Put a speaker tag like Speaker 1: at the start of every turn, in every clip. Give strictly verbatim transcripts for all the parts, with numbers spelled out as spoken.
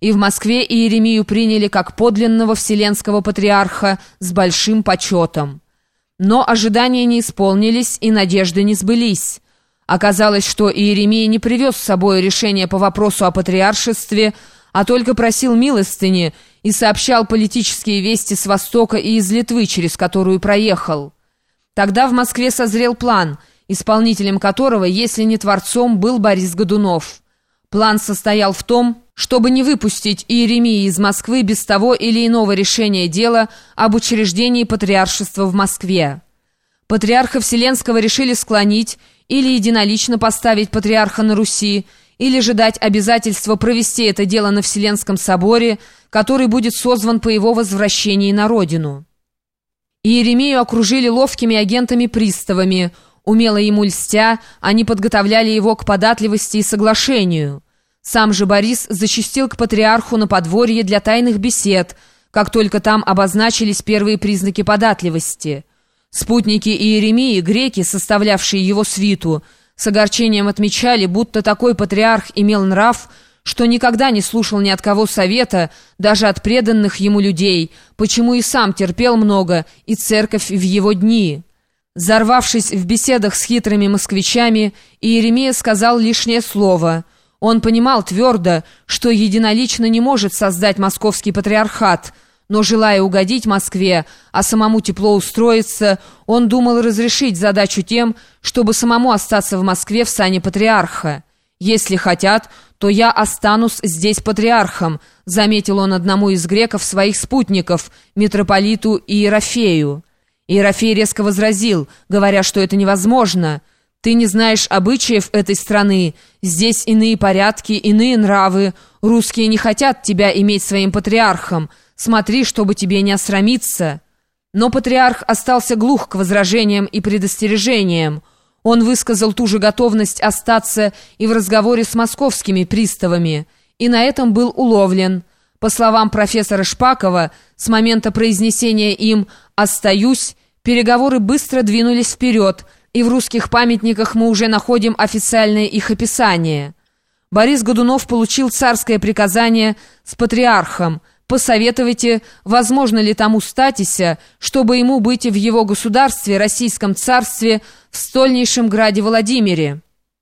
Speaker 1: и в Москве Иеремию приняли как подлинного вселенского патриарха с большим почетом. Но ожидания не исполнились и надежды не сбылись. Оказалось, что Иеремия не привез с собой решение по вопросу о патриаршестве, а только просил милостыни и сообщал политические вести с Востока и из Литвы, через которую проехал. Тогда в Москве созрел план, исполнителем которого, если не творцом, был Борис Годунов. План состоял в том, чтобы не выпустить Иеремии из Москвы без того или иного решения дела об учреждении патриаршества в Москве. Патриарха Вселенского решили склонить или единолично поставить патриарха на Руси, или же дать обязательство провести это дело на Вселенском соборе, который будет созван по его возвращении на родину. Иеремию окружили ловкими агентами-приставами. Умело ему льстя, они подготовляли его к податливости и соглашению. Сам же Борис зачастил к патриарху на подворье для тайных бесед, как только там обозначились первые признаки податливости. Спутники Иеремии, греки, составлявшие его свиту, с огорчением отмечали, будто такой патриарх имел нрав, что никогда не слушал ни от кого совета, даже от преданных ему людей, почему и сам терпел много, и церковь в его дни. Зарвавшись в беседах с хитрыми москвичами, Иеремия сказал лишнее слово. Он понимал твердо, что единолично не может создать московский патриархат, но, желая угодить Москве, а самому тепло устроиться, он думал разрешить задачу тем, чтобы самому остаться в Москве в сане патриарха. «Если хотят, то я останусь здесь патриархом», заметил он одному из греков своих спутников, митрополиту Иерофею. Иерофей резко возразил, говоря, что это невозможно. «Ты не знаешь обычаев этой страны, здесь иные порядки, иные нравы, русские не хотят тебя иметь своим патриархом, смотри, чтобы тебе не осрамиться». Но патриарх остался глух к возражениям и предостережениям. Он высказал ту же готовность остаться и в разговоре с московскими приставами, и на этом был уловлен. По словам профессора Шпакова, с момента произнесения им «остаюсь» переговоры быстро двинулись вперед, и в русских памятниках мы уже находим официальное их описание. Борис Годунов получил царское приказание с патриархом: «Посоветуйте, возможно ли тому статися, чтобы ему быть в его государстве, Российском царстве, в стольнейшем граде Владимире».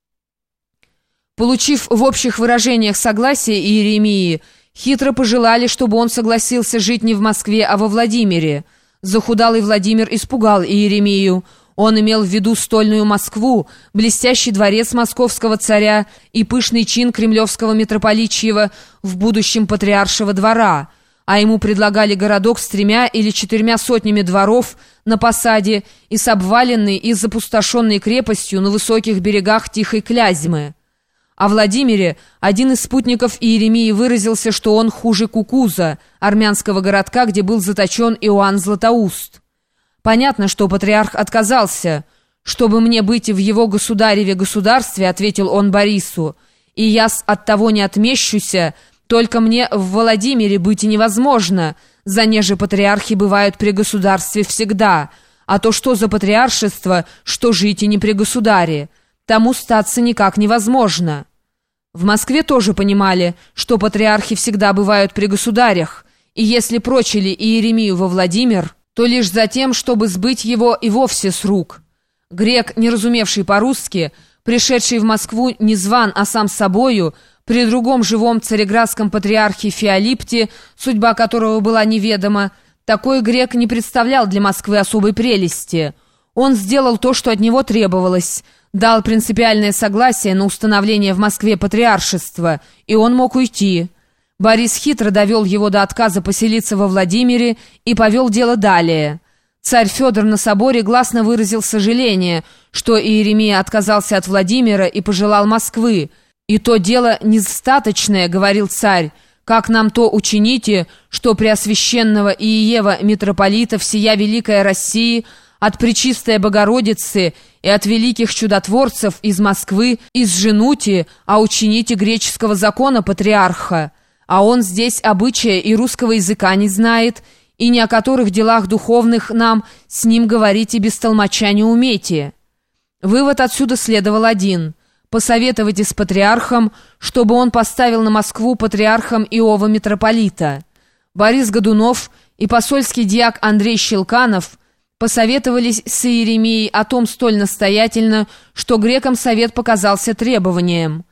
Speaker 1: Получив в общих выражениях согласие Иеремии, хитро пожелали, чтобы он согласился жить не в Москве, а во Владимире. Захудалый Владимир испугал Иеремию. Он имел в виду стольную Москву, блестящий дворец московского царя и пышный чин кремлевского митрополичьего в будущем патриаршего двора, а ему предлагали городок с тремя или четырьмя сотнями дворов на посаде и с обваленной и запустошенной крепостью на высоких берегах Тихой Клязьмы. О Владимире один из спутников Иеремии выразился, что он хуже Кукуза, армянского городка, где был заточен Иоанн Златоуст. Понятно, что патриарх отказался. «Чтобы мне быть в его государеве государстве», — ответил он Борису, «и я от того не отмещуся, только мне в Владимире быть и невозможно, занеже патриархи бывают при государстве всегда, а то что за патриаршество, что жить и не при государе, тому статься никак невозможно». В Москве тоже понимали, что патриархи всегда бывают при государях, и если прочили Иеремию во Владимир, то лишь за тем, чтобы сбыть его и вовсе с рук. Грек, не разумевший по-русски, пришедший в Москву не зван, а сам собою, при другом живом цареградском патриархе Феолипте, судьба которого была неведома, такой грек не представлял для Москвы особой прелести. Он сделал то, что от него требовалось, дал принципиальное согласие на установление в Москве патриаршества, и он мог уйти. Борис хитро довел его до отказа поселиться во Владимире и повел дело далее. Царь Федор на соборе гласно выразил сожаление, что Иеремия отказался от Владимира и пожелал Москвы. «И то дело недостаточное, — говорил царь, — как нам то учините, что Преосвященного Иева митрополита всея Великая России от Пречистой Богородицы и от великих чудотворцев из Москвы изженуте, а учините греческого закона патриарха. А он здесь обычая и русского языка не знает, и ни о которых делах духовных нам с ним говорить и без толмача не умейте». Вывод отсюда следовал один. посоветовать с патриархом, чтобы он поставил на Москву патриархом Иова митрополита. Борис Годунов и посольский дьяк Андрей Щелканов посоветовались с Иеремией о том столь настоятельно, что грекам совет показался требованием.